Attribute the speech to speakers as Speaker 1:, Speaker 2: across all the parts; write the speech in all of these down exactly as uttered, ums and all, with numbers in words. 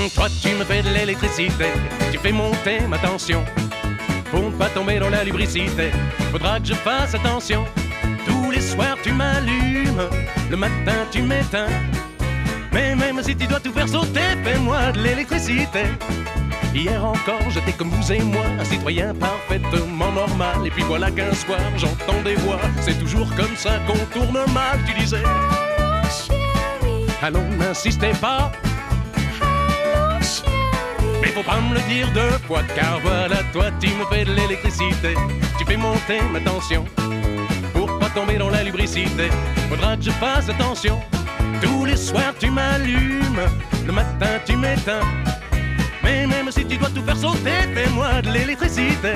Speaker 1: Toi tu me fais de l'électricité, tu fais monter ma tension. Pour ne pas tomber dans la lubricité, faudra que je fasse attention. Tous les soirs tu m'allumes, le matin tu m'éteins. Mais même si tu dois tout faire sauter, fais-moi de l'électricité. Hier encore, j'étais comme vous et moi, un citoyen parfaitement normal. Et puis voilà qu'un soir, j'entends des voix, c'est toujours comme ça qu'on tourne mal. Tu disais,
Speaker 2: allô chérie,
Speaker 1: allons, n'insistez pas.
Speaker 2: allô chérie.
Speaker 1: Mais faut pas me le dire deux fois, car voilà, toi tu me fais de l'électricité. Tu fais monter ma tension, pour pas tomber dans la lubricité. Faudra que je fasse attention. Tous les soirs tu m'allumes, le matin tu m'éteins. Mais même si tu dois tout faire sauter, fais-moi de l'électricité.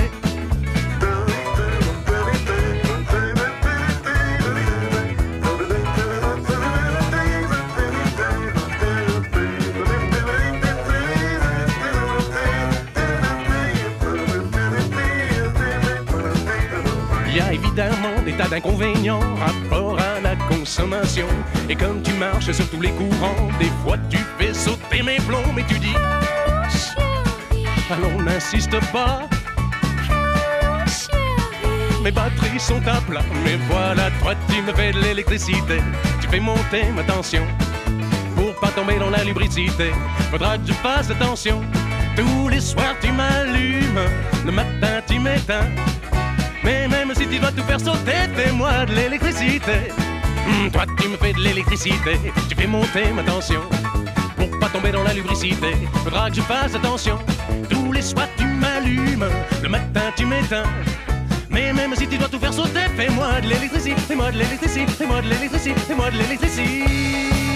Speaker 1: Il y a évidemment des tas d'inconvénients rapport à la consommation. Et comme tu marches sur tous les courants, des fois tu fais sauter mes plombs. Mais tu dis, allons, n'insiste pas.
Speaker 2: Allô chérie,
Speaker 1: Mes batteries sont à plat. Mais voilà, toi tu me fais de l'électricité. Tu fais monter ma tension, pour pas tomber dans la lubricité. Faudra que je fasse attention. Tous les soirs tu m'allumes, le matin tu m'éteins. Mais même si tu dois tout faire sauter, fais-moi de l'électricité. Hum, toi tu me fais de l'électricité. Tu fais monter ma tension, pour pas tomber dans la lubricité. Faudra que je fasse attention. Tous les soirs tu m'allumes, le matin tu m'éteins. Mais même si tu dois tout faire sauter, fais-moi de l'électricité. Fais-moi de l'électricité. Fais-moi de l'électricité. Fais-moi de l'électricité.